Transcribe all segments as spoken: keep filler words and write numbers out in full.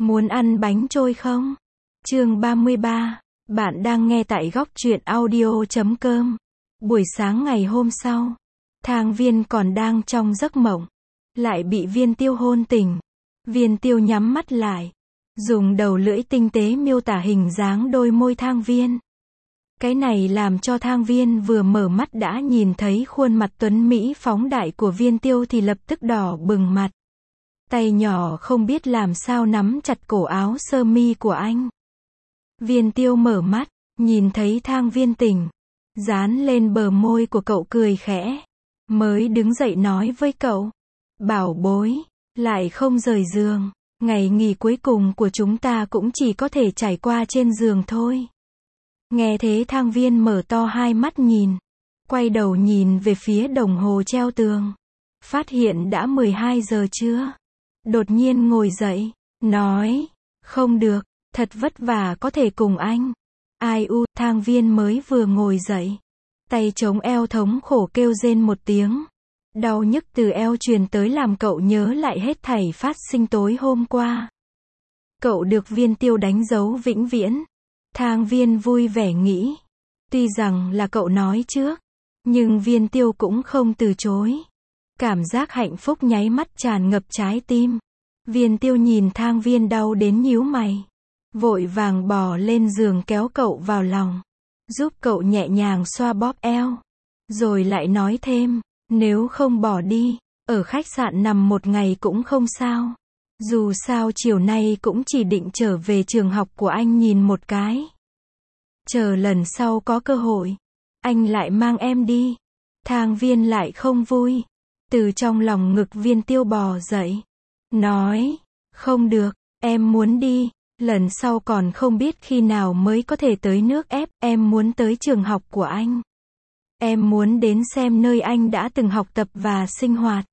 Muốn ăn bánh trôi không? Chương ba mươi ba. Bạn đang nghe tại góc truyện audio chấm com. Buổi sáng ngày hôm sau, Thang Viên còn đang trong giấc mộng, lại bị Viên Tiêu hôn tỉnh. Viên Tiêu nhắm mắt lại, dùng đầu lưỡi tinh tế miêu tả hình dáng đôi môi Thang Viên. Cái này làm cho Thang Viên vừa mở mắt đã nhìn thấy khuôn mặt tuấn mỹ phóng đại của Viên Tiêu thì lập tức đỏ bừng mặt. Tay nhỏ không biết làm sao nắm chặt cổ áo sơ mi của anh. Viên Tiêu mở mắt, nhìn thấy Thang Viên tỉnh, dán lên bờ môi của cậu cười khẽ, mới đứng dậy nói với cậu, bảo bối, lại không rời giường, ngày nghỉ cuối cùng của chúng ta cũng chỉ có thể trải qua trên giường thôi. Nghe thế Thang Viên mở to hai mắt nhìn, quay đầu nhìn về phía đồng hồ treo tường, phát hiện đã mười hai giờ trưa. Đột nhiên ngồi dậy, nói, không được, thật vất vả có thể cùng anh. Ai u, Thang Viên mới vừa ngồi dậy, tay chống eo thống khổ kêu rên một tiếng. Đau nhức từ eo truyền tới làm cậu nhớ lại hết thảy phát sinh tối hôm qua. Cậu được Viên Tiêu đánh dấu vĩnh viễn. Thang Viên vui vẻ nghĩ, tuy rằng là cậu nói trước, nhưng Viên Tiêu cũng không từ chối. Cảm giác hạnh phúc nháy mắt tràn ngập trái tim. Viên Tiêu nhìn Thang Viên đau đến nhíu mày, vội vàng bò lên giường kéo cậu vào lòng, giúp cậu nhẹ nhàng xoa bóp eo, rồi lại nói thêm, nếu không bỏ đi, ở khách sạn nằm một ngày cũng không sao. Dù sao chiều nay cũng chỉ định trở về trường học của anh nhìn một cái. Chờ lần sau có cơ hội, anh lại mang em đi. Thang Viên lại không vui, từ trong lòng ngực Viên Tiêu bò dậy, nói, không được, em muốn đi, lần sau còn không biết khi nào mới có thể tới nước ép, em muốn tới trường học của anh. Em muốn đến xem nơi anh đã từng học tập và sinh hoạt.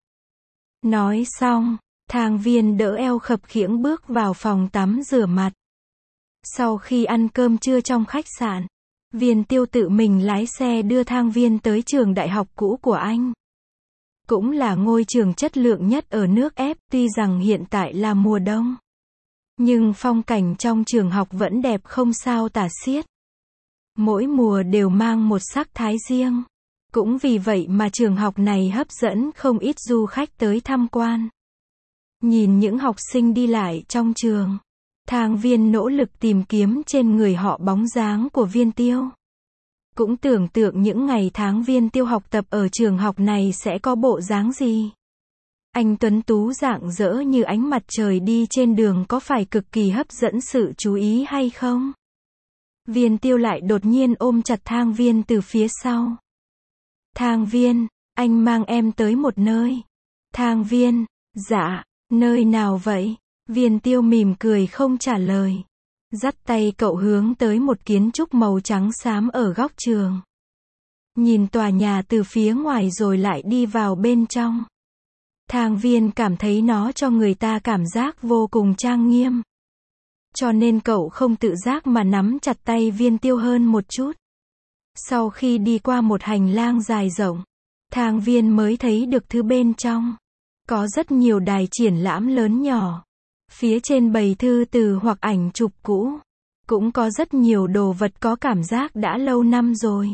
Nói xong, Thang Viên đỡ eo khập khiễng bước vào phòng tắm rửa mặt. Sau khi ăn cơm trưa trong khách sạn, Viên Tiêu tự mình lái xe đưa Thang Viên tới trường đại học cũ của anh. Cũng là ngôi trường chất lượng nhất ở nước ép, tuy rằng hiện tại là mùa đông, nhưng phong cảnh trong trường học vẫn đẹp không sao tả xiết. Mỗi mùa đều mang một sắc thái riêng. Cũng vì vậy mà trường học này hấp dẫn không ít du khách tới tham quan. Nhìn những học sinh đi lại trong trường, Thang Viên nỗ lực tìm kiếm trên người họ bóng dáng của Viên Tiêu. Cũng tưởng tượng những ngày tháng Viên Tiêu học tập ở trường học này sẽ có bộ dáng gì. Anh tuấn tú rạng rỡ như ánh mặt trời đi trên đường có phải cực kỳ hấp dẫn sự chú ý hay không? Viên Tiêu lại đột nhiên ôm chặt Thang Viên từ phía sau. Thang Viên, anh mang em tới một nơi. Thang Viên, dạ, nơi nào vậy? Viên Tiêu mỉm cười không trả lời, dắt tay cậu hướng tới một kiến trúc màu trắng xám ở góc trường. Nhìn tòa nhà từ phía ngoài rồi lại đi vào bên trong. Thang Viên cảm thấy nó cho người ta cảm giác vô cùng trang nghiêm. Cho nên cậu không tự giác mà nắm chặt tay Viên Tiêu hơn một chút. Sau khi đi qua một hành lang dài rộng, Thang Viên mới thấy được thứ bên trong. Có rất nhiều đài triển lãm lớn nhỏ. Phía trên bày thư từ hoặc ảnh chụp cũ. Cũng có rất nhiều đồ vật có cảm giác đã lâu năm rồi.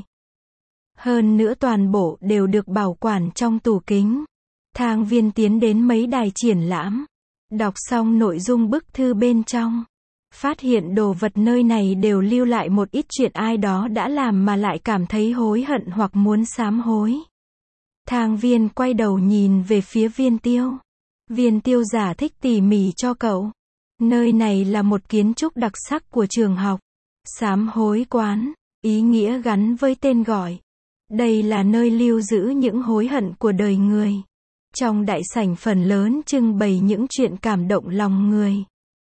Hơn nữa toàn bộ đều được bảo quản trong tủ kính. Thang Viên tiến đến mấy đài triển lãm, đọc xong nội dung bức thư bên trong, phát hiện đồ vật nơi này đều lưu lại một ít chuyện ai đó đã làm mà lại cảm thấy hối hận hoặc muốn sám hối. Thang Viên quay đầu nhìn về phía Viên Tiêu. Viên Tiêu giải thích tỉ mỉ cho cậu. Nơi này là một kiến trúc đặc sắc của trường học. Sám hối quán, ý nghĩa gắn với tên gọi. Đây là nơi lưu giữ những hối hận của đời người. Trong đại sảnh phần lớn trưng bày những chuyện cảm động lòng người.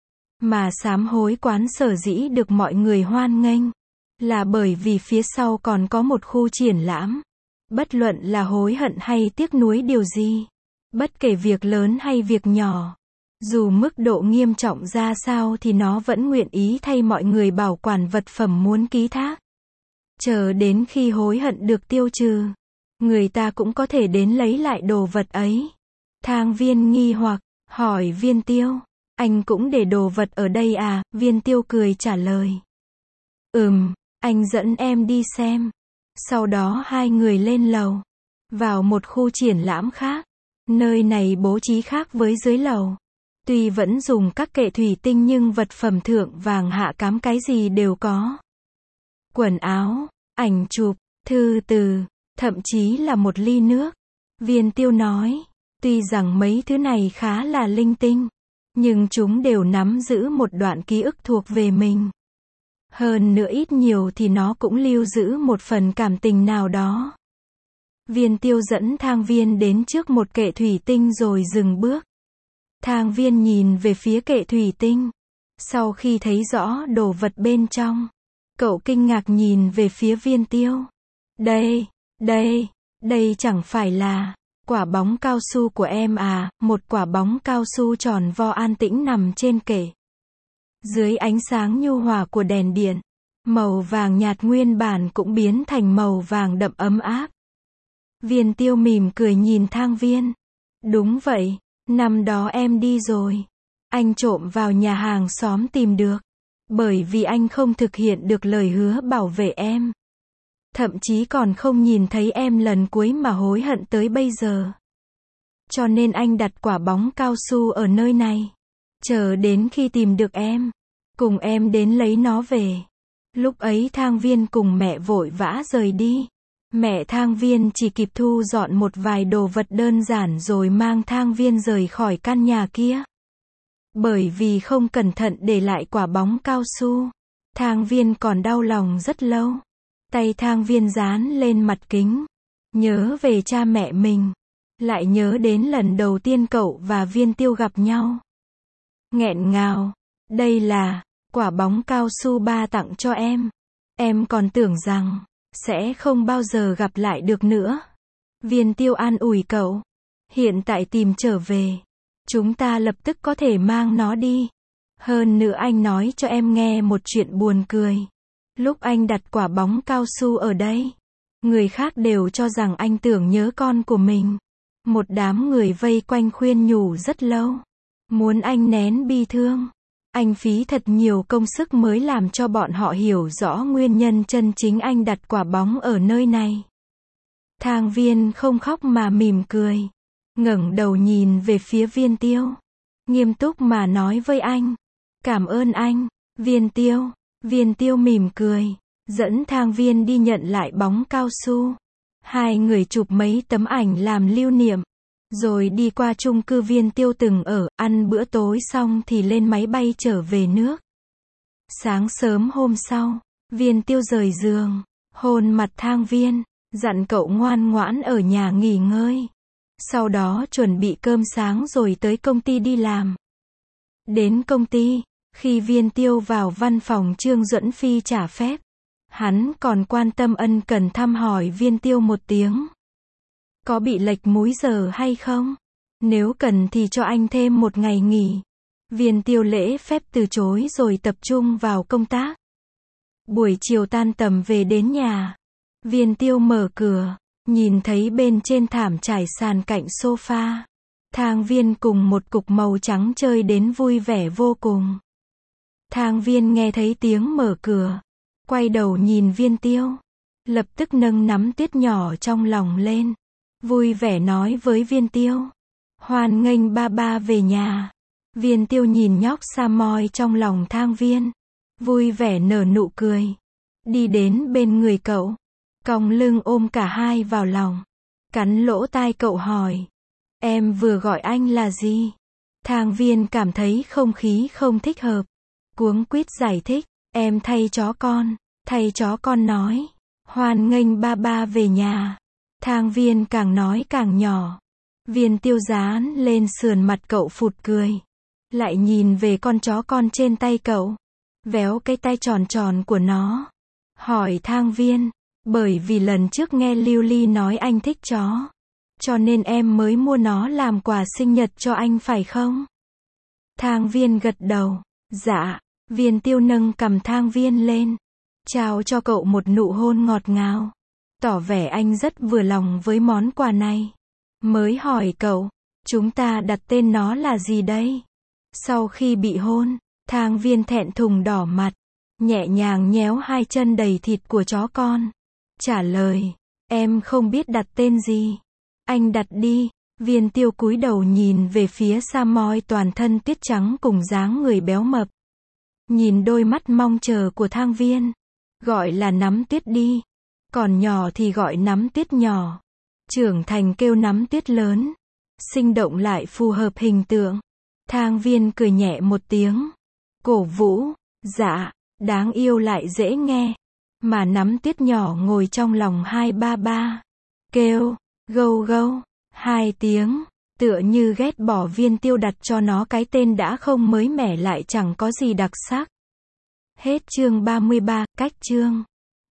Mà sám hối quán sở dĩ được mọi người hoan nghênh, là bởi vì phía sau còn có một khu triển lãm. Bất luận là hối hận hay tiếc nuối điều gì, bất kể việc lớn hay việc nhỏ, dù mức độ nghiêm trọng ra sao thì nó vẫn nguyện ý thay mọi người bảo quản vật phẩm muốn ký thác. Chờ đến khi hối hận được tiêu trừ, người ta cũng có thể đến lấy lại đồ vật ấy. Thang Viên nghi hoặc, hỏi Viên Tiêu, Anh cũng để đồ vật ở đây à, Viên Tiêu cười trả lời. Ừm, anh dẫn em đi xem. Sau đó hai người lên lầu, vào một khu triển lãm khác. Nơi này bố trí khác với dưới lầu. Tuy vẫn dùng các kệ thủy tinh nhưng vật phẩm thượng vàng hạ cám cái gì đều có. Quần áo, ảnh chụp, thư từ, thậm chí là một ly nước. Viên Tiêu nói, tuy rằng mấy thứ này khá là linh tinh, nhưng chúng đều nắm giữ một đoạn ký ức thuộc về mình. Hơn nữa ít nhiều thì nó cũng lưu giữ một phần cảm tình nào đó. Viên Tiêu dẫn Thang Viên đến trước một kệ thủy tinh rồi dừng bước. Thang Viên nhìn về phía kệ thủy tinh. Sau khi thấy rõ đồ vật bên trong, cậu kinh ngạc nhìn về phía Viên Tiêu. Đây, đây, đây chẳng phải là quả bóng cao su của em à, một quả bóng cao su tròn vo an tĩnh nằm trên kệ. Dưới ánh sáng nhu hòa của đèn điện, màu vàng nhạt nguyên bản cũng biến thành màu vàng đậm ấm áp. Viên Tiêu mỉm cười nhìn Thang Viên. Đúng vậy, năm đó em đi rồi. Anh trộm vào nhà hàng xóm tìm được. Bởi vì anh không thực hiện được lời hứa bảo vệ em. Thậm chí còn không nhìn thấy em lần cuối mà hối hận tới bây giờ. Cho nên anh đặt quả bóng cao su ở nơi này. Chờ đến khi tìm được em, cùng em đến lấy nó về. Lúc ấy Thang Viên cùng mẹ vội vã rời đi. Mẹ Thang Viên chỉ kịp thu dọn một vài đồ vật đơn giản rồi mang Thang Viên rời khỏi căn nhà kia. Bởi vì không cẩn thận để lại quả bóng cao su, Thang Viên còn đau lòng rất lâu. Tay Thang Viên dán lên mặt kính. Nhớ về cha mẹ mình. Lại nhớ đến lần đầu tiên cậu và Viên Tiêu gặp nhau. Nghẹn ngào. Đây là quả bóng cao su ba tặng cho em. Em còn tưởng rằng sẽ không bao giờ gặp lại được nữa. Viên Tiêu an ủi cậu. Hiện tại tìm trở về, chúng ta lập tức có thể mang nó đi. Hơn nữa anh nói cho em nghe một chuyện buồn cười. Lúc anh đặt quả bóng cao su ở đây, người khác đều cho rằng anh tưởng nhớ con của mình. Một đám người vây quanh khuyên nhủ rất lâu. Muốn anh nén bi thương. Anh phí thật nhiều công sức mới làm cho bọn họ hiểu rõ nguyên nhân chân chính anh đặt quả bóng ở nơi này. Thang Viên không khóc mà mỉm cười. Ngẩng đầu nhìn về phía Viên Tiêu. Nghiêm túc mà nói với anh. Cảm ơn anh, Viên Tiêu. Viên Tiêu mỉm cười. Dẫn Thang Viên đi nhận lại bóng cao su. Hai người chụp mấy tấm ảnh làm lưu niệm. Rồi đi qua chung cư Viên Tiêu từng ở, ăn bữa tối xong thì lên máy bay trở về nước. Sáng sớm hôm sau, Viên Tiêu rời giường, hôn mặt Thang Viên, dặn cậu ngoan ngoãn ở nhà nghỉ ngơi. Sau đó chuẩn bị cơm sáng rồi tới công ty đi làm. Đến công ty, khi Viên Tiêu vào văn phòng Trương Duẫn Phi trả phép, hắn còn quan tâm ân cần thăm hỏi Viên Tiêu một tiếng. Có bị lệch múi giờ hay không? Nếu cần thì cho anh thêm một ngày nghỉ. Viên Tiêu lễ phép từ chối rồi tập trung vào công tác. Buổi chiều tan tầm về đến nhà. Viên Tiêu mở cửa, nhìn thấy bên trên thảm trải sàn cạnh sofa. Thang Viên cùng một cục màu trắng chơi đến vui vẻ vô cùng. Thang Viên nghe thấy tiếng mở cửa, quay đầu nhìn Viên Tiêu. Lập tức nâng nắm tuyết nhỏ trong lòng lên. Vui vẻ nói với Viên Tiêu. Hoan nghênh ba ba về nhà. Viên Tiêu nhìn nhóc Samoy trong lòng Thang Viên. Vui vẻ nở nụ cười. Đi đến bên người cậu. Còng lưng ôm cả hai vào lòng. Cắn lỗ tai cậu hỏi. Em vừa gọi anh là gì? Thang Viên cảm thấy không khí không thích hợp. Cuống quýt giải thích. Em thay chó con. Thay chó con nói. Hoan nghênh ba ba về nhà. Thang Viên càng nói càng nhỏ. Viên Tiêu dán lên sườn mặt cậu phụt cười. Lại nhìn về con chó con trên tay cậu. Véo cái tay tròn tròn của nó. Hỏi Thang Viên. Bởi vì lần trước nghe Lưu Ly nói anh thích chó. Cho nên em mới mua nó làm quà sinh nhật cho anh phải không? Thang Viên gật đầu. Dạ. Viên Tiêu nâng cầm Thang Viên lên. Trao cho cậu một nụ hôn ngọt ngào. Tỏ vẻ anh rất vừa lòng với món quà này. Mới hỏi cậu, chúng ta đặt tên nó là gì đây? Sau khi bị hôn, Thang Viên thẹn thùng đỏ mặt, nhẹ nhàng nhéo hai chân đầy thịt của chó con. Trả lời, em không biết đặt tên gì. Anh đặt đi. Viên Tiêu cúi đầu nhìn về phía Samoy toàn thân tuyết trắng cùng dáng người béo mập. Nhìn đôi mắt mong chờ của Thang Viên. Gọi là nắm tuyết đi. Còn nhỏ thì gọi nắm tuyết nhỏ. Trưởng thành kêu nắm tuyết lớn. Sinh động lại phù hợp hình tượng. Thang Viên cười nhẹ một tiếng. Cổ vũ, dạ, đáng yêu lại dễ nghe. Mà nắm tuyết nhỏ ngồi trong lòng hai ba ba. Kêu, gâu gâu, hai tiếng. Tựa như ghét bỏ Viên Tiêu đặt cho nó cái tên đã không mới mẻ lại chẳng có gì đặc sắc. Hết chương ba mươi ba, cách chương.